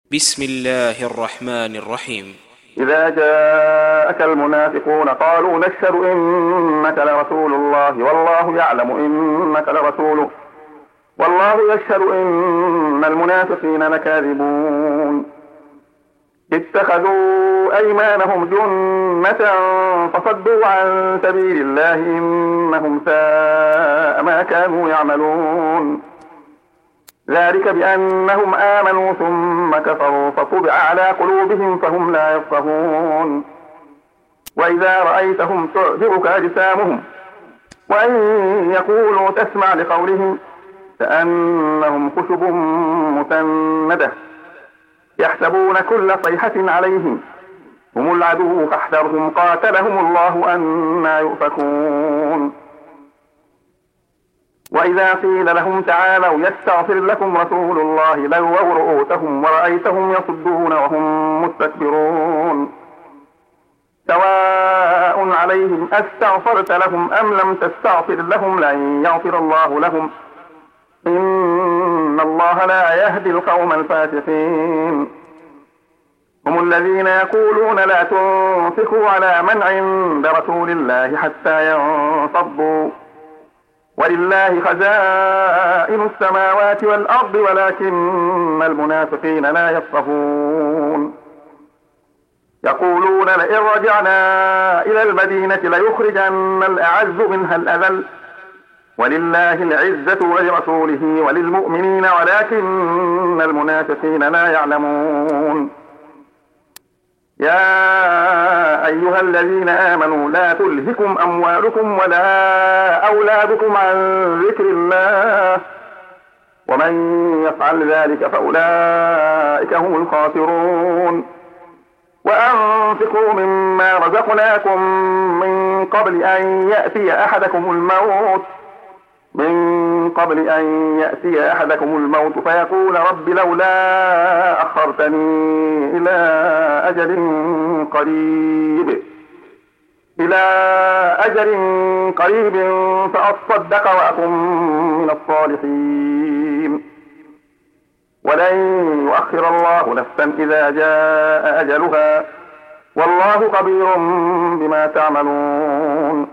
بسم الله الرحمن الرحيم. إذا جاءك المنافقون قالوا نشهد إنك لرسول الله والله يعلم إنك لرسوله والله يشهد إن المنافقين لكاذبون. اتخذوا أيمانهم جنة فصدوا عن سبيل الله إنهم ساء ما كانوا يعملون. ذلك بأنهم آمنوا ثم كفروا فطبع على قلوبهم فهم لا يفقهون. وإذا رأيتهم تعجبك أجسامهم وإن يقولوا تسمع لقولهم كأنهم خشب مسندة يحسبون كل صيحة عليهم هم العدو فاحذرهم قاتلهم الله أنى يؤفكون. وإذا قيل لهم تعالوا يستغفر لكم رسول الله لووا رؤوسهم ورأيتهم يصدون وهم مستكبرون. سواء عليهم أستغفرت لهم أم لم تستغفر لهم لن يغفر الله لهم إن الله لا يهدي القوم الفاسقين. هم الذين يقولون لا تنفقوا على من عند رسول الله حتى ينفضوا ولله خزائن السماوات والأرض ولكن المنافقين لا يفقهون. يقولون لئن رجعنا إلى المدينة ليخرجن الأعز منها الأذل ولله العزة ولرسوله وللمؤمنين ولكن المنافقين لا يعلمون. يا أيها الذين آمنوا لا تلهكم أموالكم ولا أولادكم عن ذكر الله ومن يفعل ذلك فأولئك هم الخاسرون. وأنفقوا مما رزقناكم من قبل أن يأتي أحدكم الموت فيقول رب لولا أخرتني إلى أجل قريب فأصدق وأكن من الصالحين ولن يؤخر الله نفسا إذا جاء أجلها والله خبير بما تعملون.